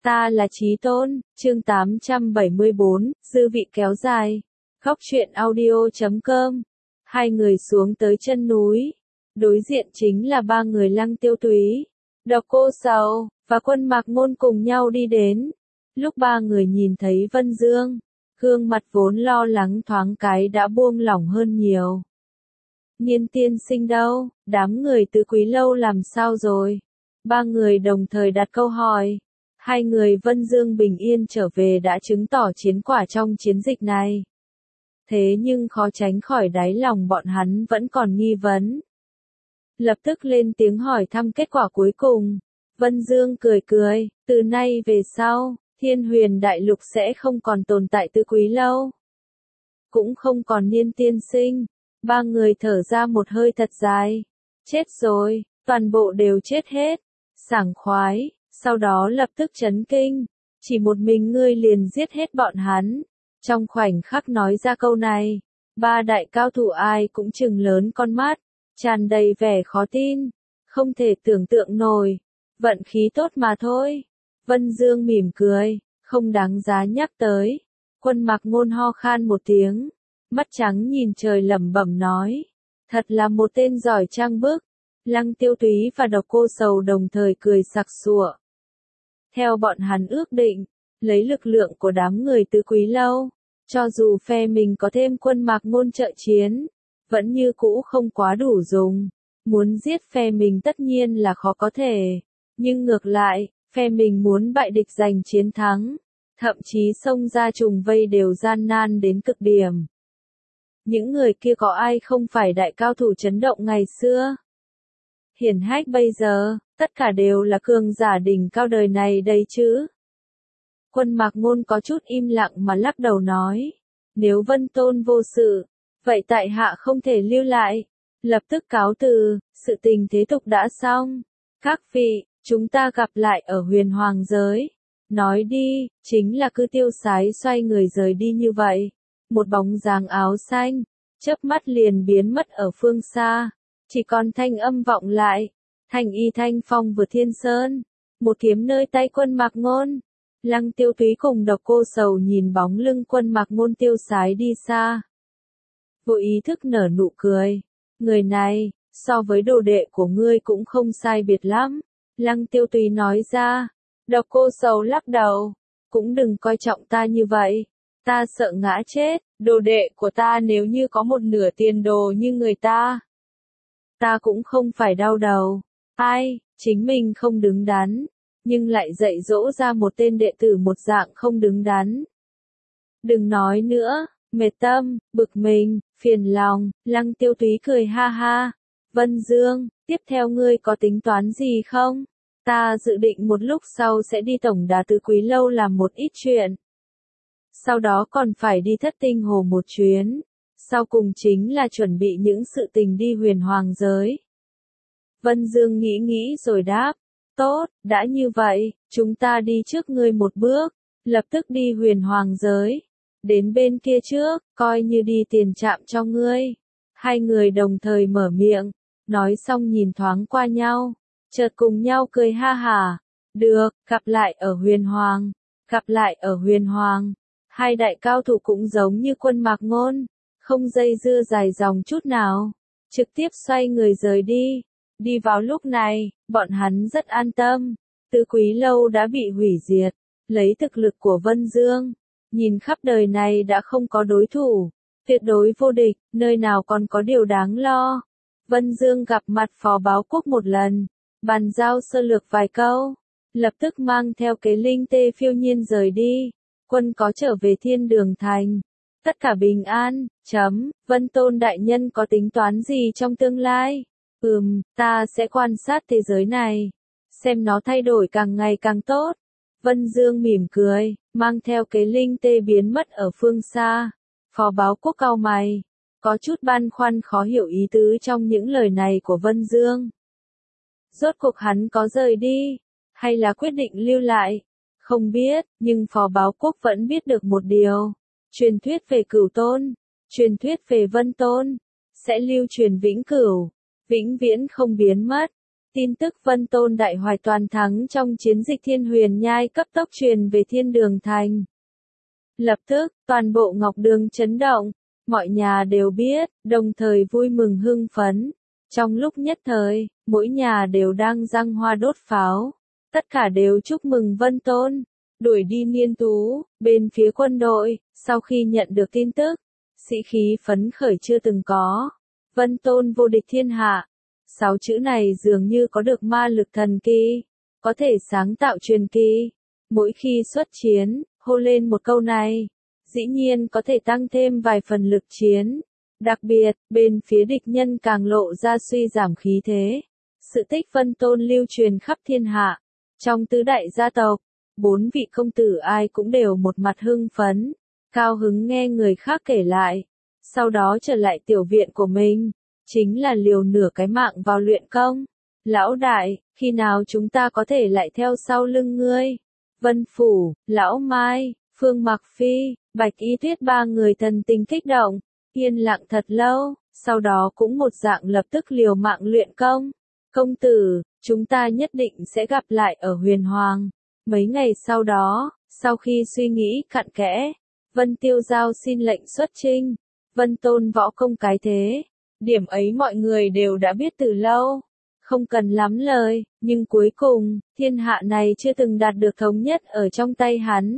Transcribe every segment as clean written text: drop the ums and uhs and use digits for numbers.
Ta là Chí Tôn, chương 874, dư vị kéo dài. Góc truyện audio.com. Hai người xuống tới chân núi. Đối diện chính là ba người Lăng Tiêu Túy, Độc Cô Sầu, và Quân Mạc Ngôn cùng nhau đi đến. Lúc ba người nhìn thấy Vân Dương, gương mặt vốn lo lắng thoáng cái đã buông lỏng hơn nhiều. Nhiên tiên sinh đâu, đám người Tứ Quý Lâu làm sao rồi? Ba người đồng thời đặt câu hỏi. Hai người Vân Dương bình yên trở về đã chứng tỏ chiến quả trong chiến dịch này. Thế nhưng khó tránh khỏi đáy lòng bọn hắn vẫn còn nghi vấn. Lập tức lên tiếng hỏi thăm kết quả cuối cùng. Vân Dương cười cười, từ nay về sau, Thiên Huyền Đại Lục sẽ không còn tồn tại Tứ Quý Lâu. Cũng không còn Niên tiên sinh. Ba người thở ra một hơi thật dài. Chết rồi, toàn bộ đều chết hết. Sảng khoái, sau đó lập tức chấn kinh. Chỉ một mình ngươi liền giết hết bọn hắn. Trong khoảnh khắc nói ra câu này, ba đại cao thủ ai cũng trừng lớn con mắt, tràn đầy vẻ khó tin, không thể tưởng tượng nổi. Vận khí tốt mà thôi. Vân Dương mỉm cười, không đáng giá nhắc tới. Quân Mạc Ngôn ho khan một tiếng, mắt trắng nhìn trời lẩm bẩm nói, thật là một tên giỏi trang bức. Lăng Tiêu Túy và Độc Cô Sầu đồng thời cười sặc sụa. Theo bọn hắn ước định, lấy lực lượng của đám người Tứ Quý Lâu, cho dù phe mình có thêm Quân Mạc Ngôn trợ chiến, vẫn như cũ không quá đủ dùng. Muốn giết phe mình tất nhiên là khó có thể, nhưng ngược lại, phe mình muốn bại địch giành chiến thắng, thậm chí xông ra trùng vây đều gian nan đến cực điểm. Những người kia có ai không phải đại cao thủ chấn động ngày xưa? Hiển hách bây giờ, tất cả đều là cường giả đỉnh cao đời này đây chứ. Quân Mạc Ngôn có chút im lặng mà lắc đầu nói, nếu Vân Tôn vô sự, vậy tại hạ không thể lưu lại, lập tức cáo từ, sự tình thế tục đã xong. Các vị, chúng ta gặp lại ở Huyền Hoàng giới. Nói đi, chính là cứ tiêu sái xoay người rời đi như vậy. Một bóng dáng áo xanh, chớp mắt liền biến mất ở phương xa. Chỉ còn thanh âm vọng lại, thanh y thanh phong vượt thiên sơn, một kiếm nơi tay Quân Mạc Ngôn. Lăng Tiêu Túy cùng Độc Cô Sầu nhìn bóng lưng Quân Mạc Ngôn tiêu sái đi xa. Vô ý thức nở nụ cười, người này, so với đồ đệ của ngươi cũng không sai biệt lắm. Lăng Tiêu Túy nói ra. Độc Cô Sầu lắc đầu, cũng đừng coi trọng ta như vậy, ta sợ ngã chết, đồ đệ của ta nếu như có một nửa tiền đồ như người ta cũng không phải đau đầu. Ai, chính mình không đứng đắn, nhưng lại dạy dỗ ra một tên đệ tử một dạng không đứng đắn. Đừng nói nữa, mệt tâm, bực mình, phiền lòng. Lăng Tiêu Túy cười ha ha. Vân Dương, tiếp theo ngươi có tính toán gì không? Ta dự định một lúc sau sẽ đi tổng đà Tứ Quý Lâu làm một ít chuyện. Sau đó còn phải đi Thất Tinh Hồ một chuyến. Sau cùng chính là chuẩn bị những sự tình đi Huyền Hoàng giới. Vân Dương nghĩ nghĩ rồi đáp. Tốt, đã như vậy, chúng ta đi trước ngươi một bước, lập tức đi Huyền Hoàng giới. Đến bên kia trước, coi như đi tiền trạm cho ngươi. Hai người đồng thời mở miệng, nói xong nhìn thoáng qua nhau, chợt cùng nhau cười ha hả. Được, gặp lại ở Huyền Hoàng, gặp lại ở Huyền Hoàng. Hai đại cao thủ cũng giống như Quân Mạc Ngôn, không dây dưa dài dòng chút nào, trực tiếp xoay người rời đi. Đi vào lúc này, bọn hắn rất an tâm. Tứ Quý Lâu đã bị hủy diệt, lấy thực lực của Vân Dương, nhìn khắp đời này đã không có đối thủ, tuyệt đối vô địch, nơi nào còn có điều đáng lo. Vân Dương gặp mặt Phó Báo Quốc một lần, bàn giao sơ lược vài câu, lập tức mang theo Kế Linh Tê phiêu nhiên rời đi. Quân có trở về Thiên Đường Thành, tất cả bình an. Vân Tôn đại nhân có tính toán gì trong tương lai? Ta sẽ quan sát thế giới này, xem nó thay đổi càng ngày càng tốt. Vân Dương mỉm cười, mang theo Kế Linh Tê biến mất ở phương xa. Phó Báo Quốc cau mày, có chút băn khoăn khó hiểu ý tứ trong những lời này của Vân Dương. Rốt cuộc hắn có rời đi, hay là quyết định lưu lại? Không biết, nhưng Phó Báo Quốc vẫn biết được một điều. Truyền thuyết về Cửu Tôn, truyền thuyết về Vân Tôn, sẽ lưu truyền vĩnh cửu, vĩnh viễn không biến mất. Tin tức Vân Tôn Đại Hoài toàn thắng trong chiến dịch Thiên Huyền Nhai cấp tốc truyền về Thiên Đường Thành. Lập tức, toàn bộ Ngọc Đường chấn động, mọi nhà đều biết, đồng thời vui mừng hưng phấn. Trong lúc nhất thời, mỗi nhà đều đang giăng hoa đốt pháo, tất cả đều chúc mừng Vân Tôn, đuổi đi Niên Tú. Bên phía quân đội, sau khi nhận được tin tức, sĩ khí phấn khởi chưa từng có. Vân Tôn vô địch thiên hạ. 6 chữ này dường như có được ma lực thần kỳ, có thể sáng tạo truyền kỳ. Mỗi khi xuất chiến, hô lên một câu này, dĩ nhiên có thể tăng thêm vài phần lực chiến. Đặc biệt, bên phía địch nhân càng lộ ra suy giảm khí thế. Sự tích Vân Tôn lưu truyền khắp thiên hạ. Trong tứ đại gia tộc, 4 vị công tử ai cũng đều một mặt hưng phấn, cao hứng nghe người khác kể lại. Sau đó trở lại tiểu viện của mình, chính là liều nửa cái mạng vào luyện công. Lão đại, khi nào chúng ta có thể lại theo sau lưng ngươi? Vân Phủ, Lão Mai, Phương Mặc Phi, Bạch Y Tuyết ba người thần tình kích động, yên lặng thật lâu, sau đó cũng một dạng lập tức liều mạng luyện công. Công tử, chúng ta nhất định sẽ gặp lại ở Huyền Hoàng. Mấy ngày sau đó, sau khi suy nghĩ cặn kẽ, Vân Tiêu Giao xin lệnh xuất chinh. Vân Tôn võ công cái thế, điểm ấy mọi người đều đã biết từ lâu, không cần lắm lời, nhưng cuối cùng, thiên hạ này chưa từng đạt được thống nhất ở trong tay hắn.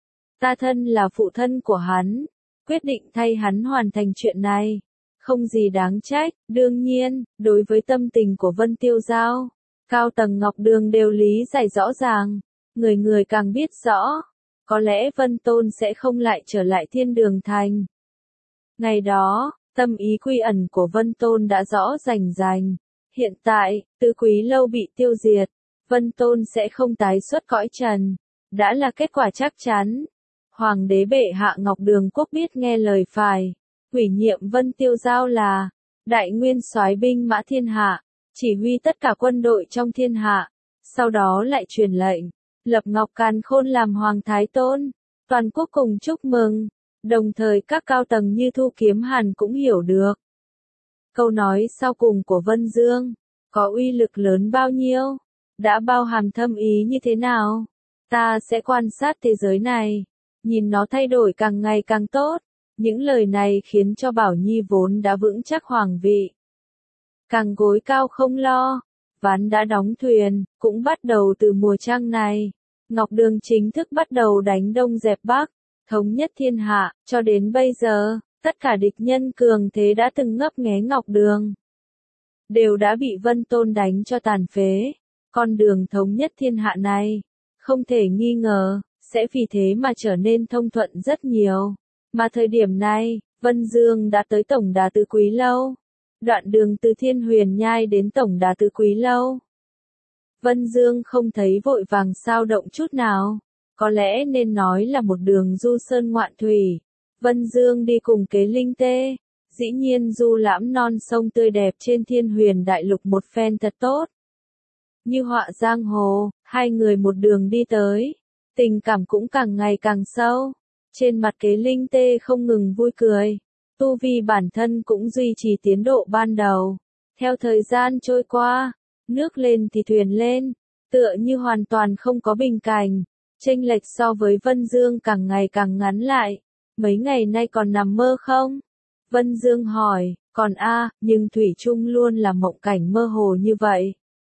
Ta thân là phụ thân của hắn, quyết định thay hắn hoàn thành chuyện này, không gì đáng trách. Đương nhiên, đối với tâm tình của Vân Tiêu Giao, cao tầng Ngọc Đường đều lý giải rõ ràng, người người càng biết rõ, có lẽ Vân Tôn sẽ không lại trở lại Thiên Đường Thành. Ngày đó, tâm ý quy ẩn của Vân Tôn đã rõ rành rành. Hiện tại, Tứ Quý Lâu bị tiêu diệt, Vân Tôn sẽ không tái xuất cõi trần, đã là kết quả chắc chắn. Hoàng đế bệ hạ Ngọc Đường Quốc biết nghe lời phải, ủy nhiệm Vân Tiêu Giao là đại nguyên soái binh mã thiên hạ, chỉ huy tất cả quân đội trong thiên hạ. Sau đó lại truyền lệnh, lập Ngọc Càn Khôn làm Hoàng Thái Tôn, toàn quốc cùng chúc mừng. Đồng thời các cao tầng như Thu Kiếm Hàn cũng hiểu được. Câu nói sau cùng của Vân Dương, có uy lực lớn bao nhiêu, đã bao hàm thâm ý như thế nào. Ta sẽ quan sát thế giới này, nhìn nó thay đổi càng ngày càng tốt. Những lời này khiến cho Bảo Nhi vốn đã vững chắc hoàng vị, càng gối cao không lo. Ván đã đóng thuyền, cũng bắt đầu từ mùa trăng này. Ngọc Đường chính thức bắt đầu đánh Đông dẹp Bắc, thống nhất thiên hạ. Cho đến bây giờ, tất cả địch nhân cường thế đã từng ngấp nghé Ngọc Đường, đều đã bị Vân Tôn đánh cho tàn phế. Con đường thống nhất thiên hạ này, không thể nghi ngờ, sẽ vì thế mà trở nên thông thuận rất nhiều. Mà thời điểm này, Vân Dương đã tới tổng đà Tứ Quý Lâu. Đoạn đường từ Thiên Huyền Nhai đến tổng đà Tứ Quý Lâu, Vân Dương không thấy vội vàng sao động chút nào. Có lẽ nên nói là một đường du sơn ngoạn thủy. Vân Dương đi cùng Kế Linh Tê, dĩ nhiên du lãm non sông tươi đẹp trên Thiên Huyền Đại Lục một phen thật tốt. Như họa giang hồ, hai người một đường đi tới, tình cảm cũng càng ngày càng sâu. Trên mặt Kế Linh Tê không ngừng vui cười, tu vi bản thân cũng duy trì tiến độ ban đầu. Theo thời gian trôi qua, nước lên thì thuyền lên, tựa như hoàn toàn không có bình cảnh. Chênh lệch so với Vân Dương càng ngày càng ngắn lại. Mấy ngày nay còn nằm mơ không? Vân Dương hỏi, còn nhưng Thủy chung luôn là mộng cảnh mơ hồ như vậy.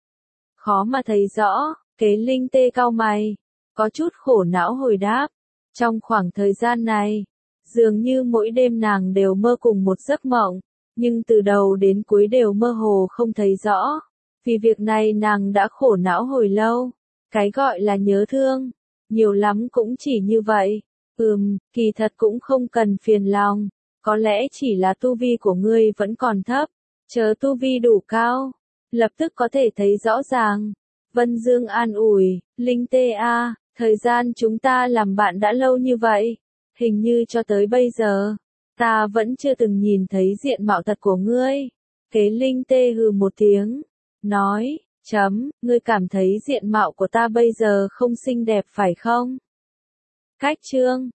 Khó mà thấy rõ. Kế Linh Tê cau mày, có chút khổ não hồi đáp. Trong khoảng thời gian này, dường như mỗi đêm nàng đều mơ cùng một giấc mộng, nhưng từ đầu đến cuối đều mơ hồ không thấy rõ. Vì việc này nàng đã khổ não hồi lâu. Cái gọi là nhớ thương, nhiều lắm cũng chỉ như vậy. Kỳ thật cũng không cần phiền lòng, có lẽ chỉ là tu vi của ngươi vẫn còn thấp, chờ tu vi đủ cao, lập tức có thể thấy rõ ràng. Vân Dương an ủi, Linh Tê thời gian chúng ta làm bạn đã lâu như vậy, hình như cho tới bây giờ, ta vẫn chưa từng nhìn thấy diện mạo thật của ngươi. Kế Linh Tê hừ một tiếng, nói, ngươi cảm thấy diện mạo của ta bây giờ không xinh đẹp phải không? Cách chương